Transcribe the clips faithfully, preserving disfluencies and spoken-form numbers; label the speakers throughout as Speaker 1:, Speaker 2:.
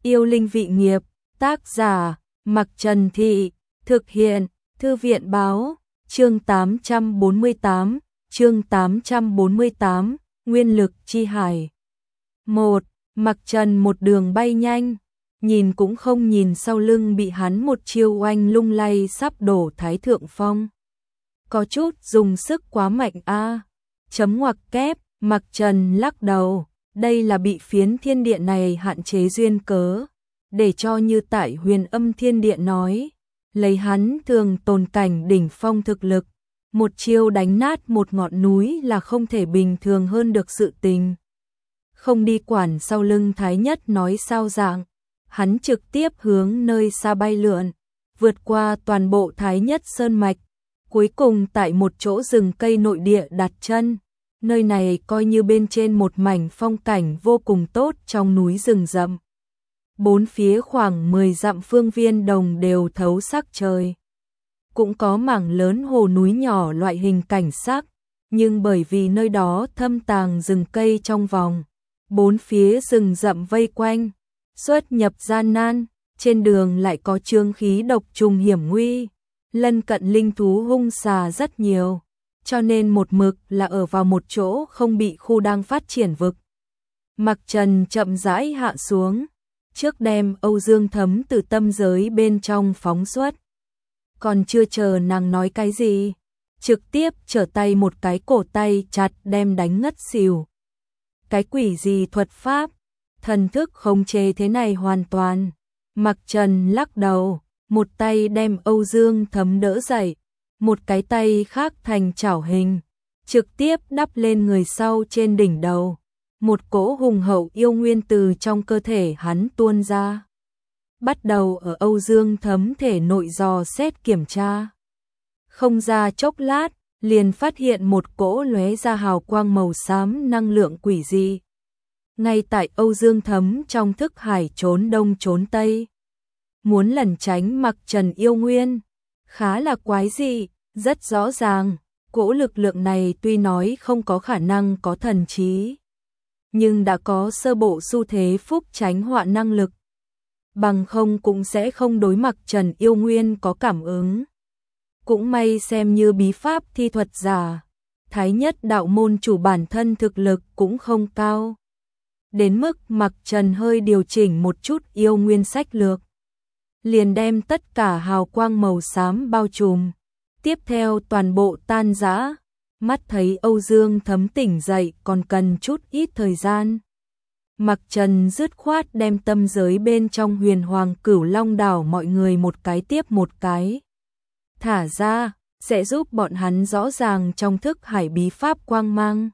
Speaker 1: Yêu linh vị nghiệp, tác giả, Mặc Trần Thị, thực hiện, Thư viện báo, chương tám trăm bốn mươi tám, chương tám trăm bốn mươi tám, Nguyên lực chi hải. một. Mặc Trần một đường bay nhanh, nhìn cũng không nhìn sau lưng bị hắn một chiêu oanh lung lay sắp đổ Thái Thượng Phong. Có chút dùng sức quá mạnh a. Chấm ngoặc kép, Mặc Trần lắc đầu, đây là bị phiến thiên địa này hạn chế duyên cớ, để cho như tại Huyền Âm Thiên Địa nói, lấy hắn thường tồn cảnh đỉnh phong thực lực, một chiêu đánh nát một ngọn núi là không thể bình thường hơn được sự tình. Không đi quản sau lưng Thái Nhất nói sao dạng, hắn trực tiếp hướng nơi xa bay lượn, vượt qua toàn bộ Thái Nhất sơn mạch, cuối cùng tại một chỗ rừng cây nội địa đặt chân. Nơi này coi như bên trên một mảnh phong cảnh vô cùng tốt trong núi rừng rậm. Bốn phía khoảng mười dặm phương viên đồng đều thấu sắc trời. Cũng có mảng lớn hồ núi nhỏ loại hình cảnh sắc, nhưng bởi vì nơi đó thâm tàng rừng cây trong vòng, bốn phía rừng rậm vây quanh, xuất nhập gian nan, trên đường lại có chướng khí độc trùng hiểm nguy, lân cận linh thú hung xà rất nhiều, cho nên một mực là ở vào một chỗ không bị khu đang phát triển vực. Mặc Trần chậm rãi hạ xuống, trước đem Âu Dương Thấm từ tâm giới bên trong phóng xuất. Còn chưa chờ nàng nói cái gì, trực tiếp trở tay một cái cổ tay chặt đem đánh ngất xỉu. Cái quỷ gì thuật pháp, thần thức khống chế thế này hoàn toàn. Mặc Trần lắc đầu, một tay đem Âu Dương Thấm đỡ dậy, một cái tay khác thành chảo hình, trực tiếp đắp lên người sau trên đỉnh đầu. Một cỗ hùng hậu yêu nguyên từ trong cơ thể hắn tuôn ra, bắt đầu ở Âu Dương Thấm thể nội dò xét kiểm tra. Không ra chốc lát, liền phát hiện một cỗ lóe ra hào quang màu xám năng lượng quỷ dị. Ngay tại Âu Dương Thấm trong thức hải trốn đông trốn tây, muốn lẩn tránh Mặc Trần yêu nguyên, khá là quái dị, rất rõ ràng, cỗ lực lượng này tuy nói không có khả năng có thần trí, nhưng đã có sơ bộ xu thế phúc tránh họa năng lực. Bằng không cũng sẽ không đối Mặc Trần yêu nguyên có cảm ứng. Cũng may xem như bí pháp thi thuật giả, Thái Nhất đạo môn chủ bản thân thực lực cũng không cao. Đến mức Mặc Trần hơi điều chỉnh một chút yêu nguyên sách lược, liền đem tất cả hào quang màu xám bao trùm. Tiếp theo toàn bộ tan rã, mắt thấy Âu Dương Thấm tỉnh dậy còn cần chút ít thời gian. Mặc Trần dứt khoát đem tâm giới bên trong Huyền Hoàng Cửu Long đảo mọi người một cái tiếp một cái thả ra, sẽ giúp bọn hắn rõ ràng trong thức hải bí pháp quang mang.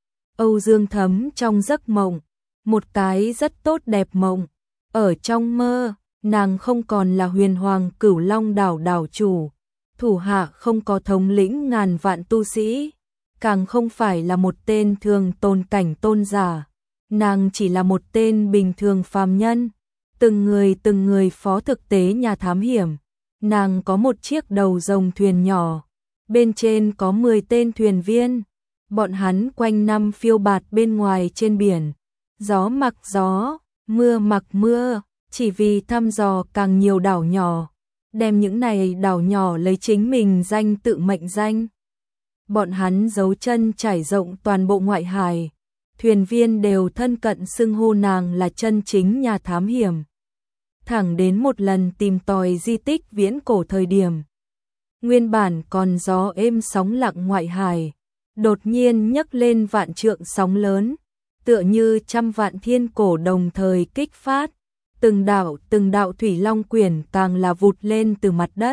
Speaker 1: Âu Dương Thấm trong giấc mộng, một cái rất tốt đẹp mộng, ở trong mơ, nàng không còn là Huyền Hoàng Cửu Long đảo đảo chủ, thủ hạ không có thống lĩnh ngàn vạn tu sĩ, càng không phải là một tên thường tồn cảnh tôn giả, nàng chỉ là một tên bình thường phàm nhân, từng người từng người phó thực tế nhà thám hiểm. Nàng có một chiếc đầu rồng thuyền nhỏ, bên trên có mười tên thuyền viên, bọn hắn quanh năm phiêu bạt bên ngoài trên biển, gió mặc gió, mưa mặc mưa, chỉ vì thăm dò càng nhiều đảo nhỏ, đem những này đảo nhỏ lấy chính mình danh tự mệnh danh. Bọn hắn giấu chân trải rộng toàn bộ ngoại hải, thuyền viên đều thân cận xưng hô nàng là chân chính nhà thám hiểm. Thẳng đến một lần tìm tòi di tích viễn cổ thời điểm, nguyên bản còn gió êm sóng lặng ngoại hải, đột nhiên nhấc lên vạn trượng sóng lớn, tựa như trăm vạn thiên cổ đồng thời kích phát, từng đạo từng đạo thủy long quyển càng là vụt lên từ mặt đất,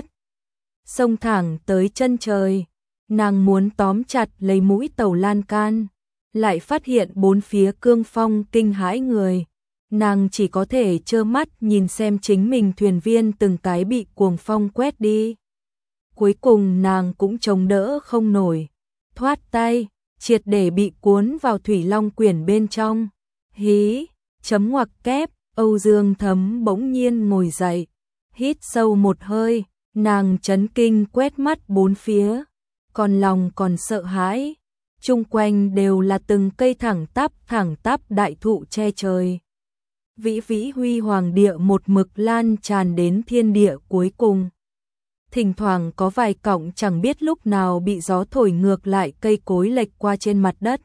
Speaker 1: xông thẳng tới chân trời. Nàng muốn tóm chặt lấy mũi tàu lan can, lại phát hiện bốn phía cương phong kinh hãi người. Nàng chỉ có thể trơ mắt nhìn xem chính mình thuyền viên từng cái bị cuồng phong quét đi. Cuối cùng nàng cũng chống đỡ không nổi, thoát tay, triệt để bị cuốn vào thủy long quyển bên trong. Hí, chấm ngoặc kép, Âu Dương Thấm bỗng nhiên ngồi dậy, hít sâu một hơi, nàng chấn kinh quét mắt bốn phía, còn lòng còn sợ hãi. Chung quanh đều là từng cây thẳng tắp thẳng tắp đại thụ che trời. vĩ vĩ huy hoàng địa một mực lan tràn đến thiên địa cuối cùng. Thỉnh thoảng có vài cọng chẳng biết lúc nào bị gió thổi ngược lại cây cối lệch qua trên mặt đất.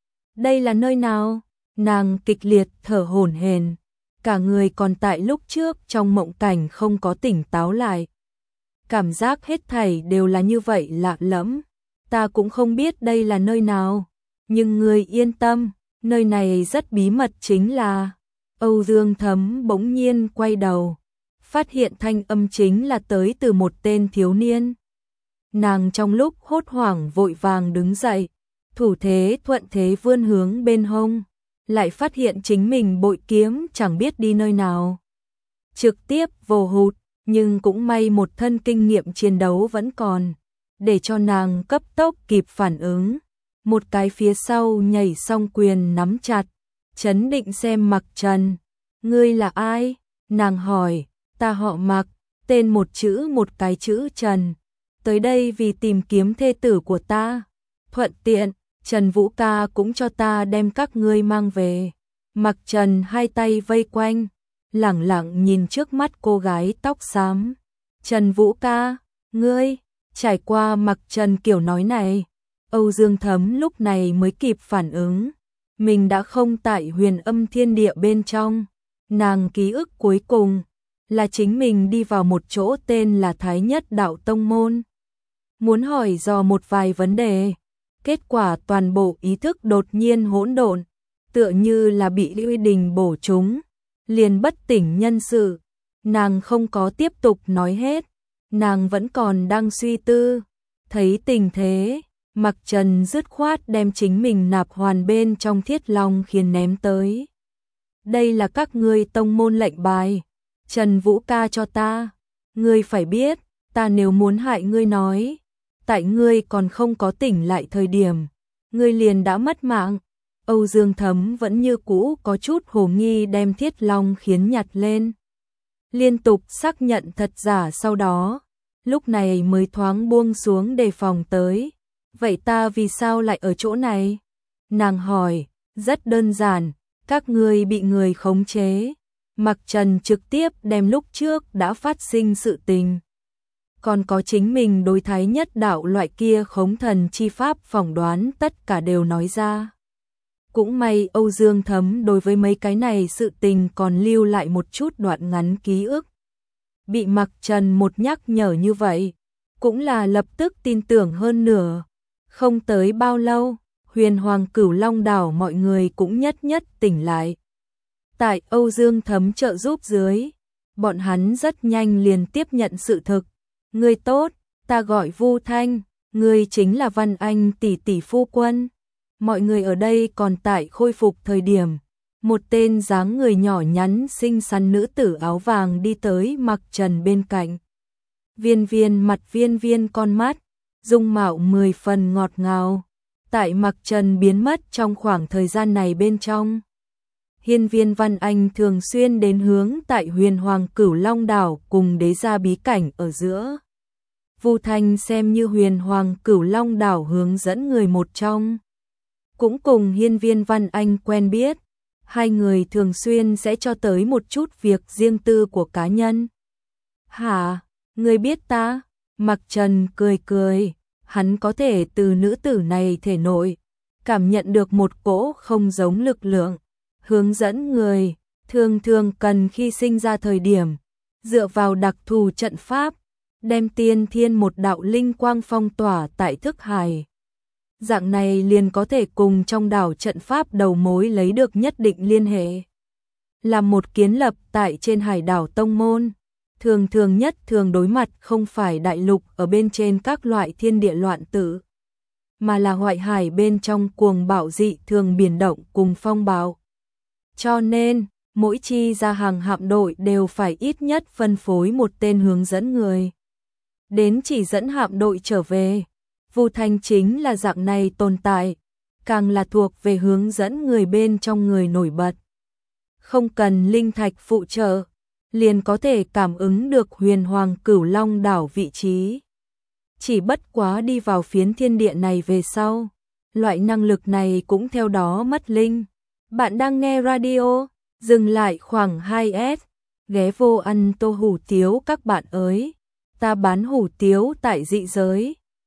Speaker 1: Đây là nơi nào? Nàng kịch liệt thở hổn hển, cả người còn tại lúc trước trong mộng cảnh không có tỉnh táo lại. Cảm giác hết thảy đều là như vậy lạ lẫm. Ta cũng không biết đây là nơi nào, nhưng ngươi yên tâm, nơi này rất bí mật chính là. Âu Dương Thấm bỗng nhiên quay đầu, phát hiện thanh âm chính là tới từ một tên thiếu niên. Nàng trong lúc hốt hoảng vội vàng đứng dậy, thủ thế thuận thế vươn hướng bên hông, lại phát hiện chính mình bội kiếm chẳng biết đi nơi nào. Trực tiếp vồ hụt, nhưng cũng may một thân kinh nghiệm chiến đấu vẫn còn, để cho nàng cấp tốc kịp phản ứng. Một cái phía sau nhảy xong quyền nắm chặt, chấn định xem Mặc Trần. Ngươi là ai? Nàng hỏi. Ta họ Mặc, tên một chữ một cái chữ Trần. Tới đây vì tìm kiếm thê tử của ta. Thuận tiện, Trần Vũ ca cũng cho ta đem các ngươi mang về. Mặc Trần hai tay vây quanh, lẳng lặng nhìn trước mắt cô gái tóc xám. Trần Vũ ca, ngươi, trải qua Mặc Trần kiểu nói này, Âu Dương Thấm lúc này mới kịp phản ứng. Mình đã không tại Huyền Âm Thiên Địa bên trong. Nàng ký ức cuối cùng là chính mình đi vào một chỗ tên là Thái Nhất Đạo Tông Môn. Muốn hỏi dò một vài vấn đề, kết quả toàn bộ ý thức đột nhiên hỗn độn, tựa như là bị Uy Đình bổ trúng, liền bất tỉnh nhân sự. Nàng không có tiếp tục nói hết, nàng vẫn còn đang suy tư. Thấy tình thế, Mặc Trần dứt khoát đem chính mình nạp hoàn bên trong Thiết Long Khiên ném tới. Đây là các ngươi tông môn lệnh bài, Trần Vũ ca cho ta. Ngươi phải biết, ta nếu muốn hại ngươi nói, tại ngươi còn không có tỉnh lại thời điểm, ngươi liền đã mất mạng. Âu Dương Thấm vẫn như cũ có chút hồ nghi đem Thiết Long Khiên nhặt lên, liên tục xác nhận thật giả, sau đó lúc này mới thoáng buông xuống đề phòng tới. Vậy ta vì sao lại ở chỗ này? Nàng hỏi. Rất đơn giản, các ngươi bị người khống chế. Mặc Trần trực tiếp đem lúc trước đã phát sinh sự tình, còn có chính mình đối Thái Nhất Đạo loại kia khống thần chi pháp phỏng đoán tất cả đều nói ra. Cũng may Âu Dương Thấm đối với mấy cái này sự tình còn lưu lại một chút đoạn ngắn ký ức. Bị Mặc Trần một nhắc nhở như vậy, cũng là lập tức tin tưởng hơn nửa. Không tới bao lâu, Huyền Hoàng Cửu Long đảo mọi người cũng nhất nhất tỉnh lại. Tại Âu Dương Thấm trợ giúp dưới, bọn hắn rất nhanh liền tiếp nhận sự thực. Ngươi tốt, ta gọi Vu Thanh, ngươi chính là Văn Anh tỷ tỷ phu quân. Mọi người ở đây còn tại khôi phục thời điểm, một tên dáng người nhỏ nhắn xinh xắn nữ tử áo vàng đi tới Mặc Trần bên cạnh. Viên viên mặt viên viên con mắt, dung mạo mười phần ngọt ngào. Tại Mặc Trần biến mất trong khoảng thời gian này bên trong, hiên viên Văn Anh thường xuyên đến hướng tại Huyền Hoàng Cửu Long đảo cùng đế gia bí cảnh ở giữa. Vu Thanh xem như Huyền Hoàng Cửu Long đảo hướng dẫn người một trong, cũng cùng hiên viên Văn Anh quen biết. Hai người thường xuyên sẽ cho tới một chút việc riêng tư của cá nhân. Hả, ngươi biết ta? Mặc Trần cười cười, hắn có thể từ nữ tử này thể nội cảm nhận được một cỗ không giống lực lượng. Hướng dẫn người, thường thường cần khi sinh ra thời điểm, dựa vào đặc thù trận pháp, đem tiên thiên một đạo linh quang phong tỏa tại thức hải. Dạng này liền có thể cùng trong đảo trận pháp đầu mối lấy được nhất định liên hệ. Là một kiến lập tại trên hải đảo tông môn, thường thường nhất thường đối mặt không phải đại lục ở bên trên các loại thiên địa loạn tử, mà là ngoại hải bên trong cuồng bạo dị thường biển động cùng phong bạo. Cho nên, mỗi chi ra hàng hạm đội đều phải ít nhất phân phối một tên hướng dẫn người đến chỉ dẫn hạm đội trở về. Vu Thanh chính là dạng này tồn tại, càng là thuộc về hướng dẫn người bên trong người nổi bật. Không cần linh thạch phụ trợ, liền có thể cảm ứng được Huyền Hoàng Cửu Long đảo vị trí. Chỉ bất quá đi vào phiến thiên địa này về sau, loại năng lực này cũng theo đó mất linh. Bạn đang nghe radio Dừng lại khoảng hai s, ghé vô ăn tô hủ tiếu các bạn ơi. Ta bán hủ tiếu tại dị giới.